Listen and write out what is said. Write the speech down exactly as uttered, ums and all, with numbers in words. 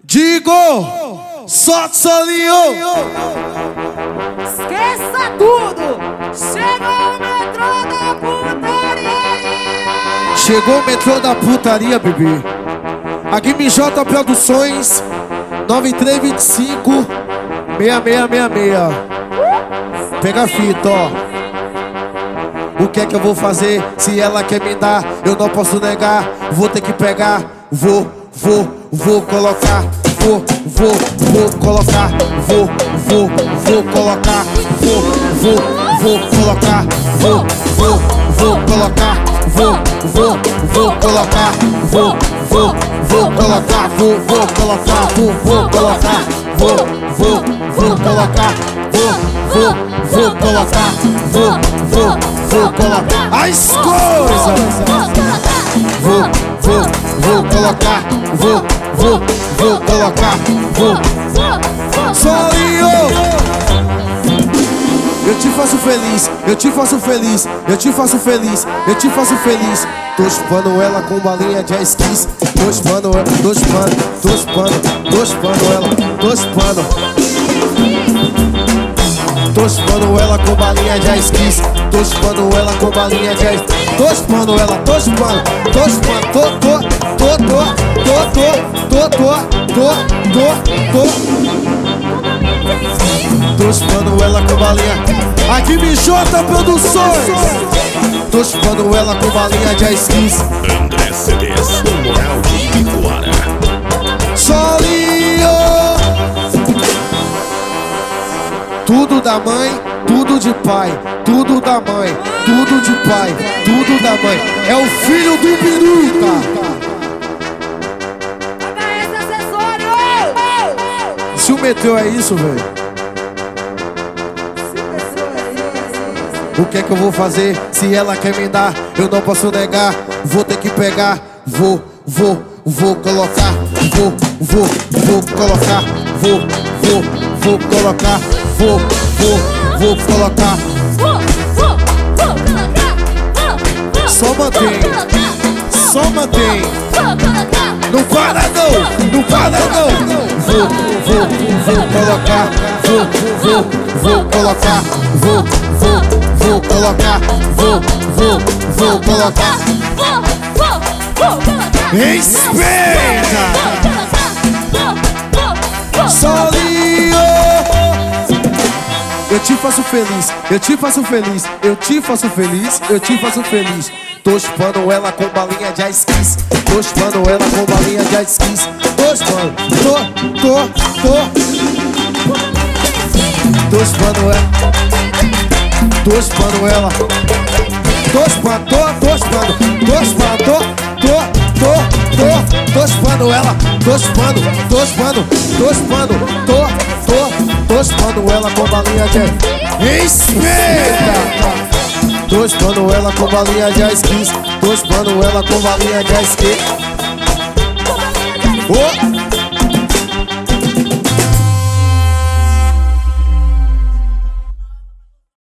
Digo, solta o solinho. Esqueça tudo. Chegou o metrô da putaria. Chegou o metrô da putaria, bebê. Aqui M J Produções, nove três dois cinco, seis seis seis seis. Pega a fita, ó. O que é que eu vou fazer? Se ela quer me dar, eu não posso negar. Vou ter que pegar, vou, vou, vou colocar. Vou, vou, vou colocar. Vou, vou, vou colocar. Vou, vou, vou colocar. Vou, vou, vou colocar. Vou, vou, vou colocar. Vou, vou, vou colocar. Vou, vou colocar. Vou, vou colocar. Vou, vou, vou colocar. Vou, vou, vou colocar. Vou, vou, vou colocar. As coisas. Vou, vou, vou colocar. Vou, vou, vou colocar. Vou. Solinho. Eu te faço feliz, eu te faço feliz, eu te faço feliz, eu te faço feliz. Tô chupando ela com balinha de ice kiss. Tô chupando ela, tô chupando, tô chupando, tô chupando ela, tô chupando. Tô chupando ela com balinha de ice kiss. Tô chupando ela com balinha de ice. Tô chupando ela, tô chupando, tô chupando, tô, tô, tô, tô, tô, tô, tô, tô, tô, tô. Tô chupando ela com balinha. Aqui M J Produções. Tô chupando ela com balinha de ice kiss. André C Ds, o moral de Iguara. Solinho. Tudo da mãe, tudo de pai. Tudo da mãe, tudo de pai. Tudo da mãe. É o filho do Biruta. Paga esse acessório. Se o metrô é isso, velho. O que é que eu vou fazer? Se ela quer me dar, eu não posso negar. Vou ter que pegar. Vou, vou, vou colocar. Vou, vou, vou colocar. Vou, vou, vou colocar. Vou, vou, vou colocar. Só mantém, só mantém. Não para não, não para não. Vou, vou, vou colocar. Vou, vou, vou colocar. Vou, vou, vou colocar. Vou, vou, vou colocar. Respeita. Solinho. Eu te faço feliz, eu te faço feliz, eu te faço feliz, eu te faço feliz. Tô chupando ela com balinha de ice kiss. Tô chupando ela com balinha de ice kiss. Tô chupando, tô, tô, tô. Tô chupando ela. Tô chupando ela. Tô chupando, tô, tô chupando. Tô chupando, tô, tô, tô, tô. Tô chupando ela. Tô chupando, tô chupando, tô chupando, tô. Tô, tô chupando ela com balinha de respeita. Tô chupando ela com balinha de ice kiss. Tô chupando ela com balinha de ice kiss. Oh.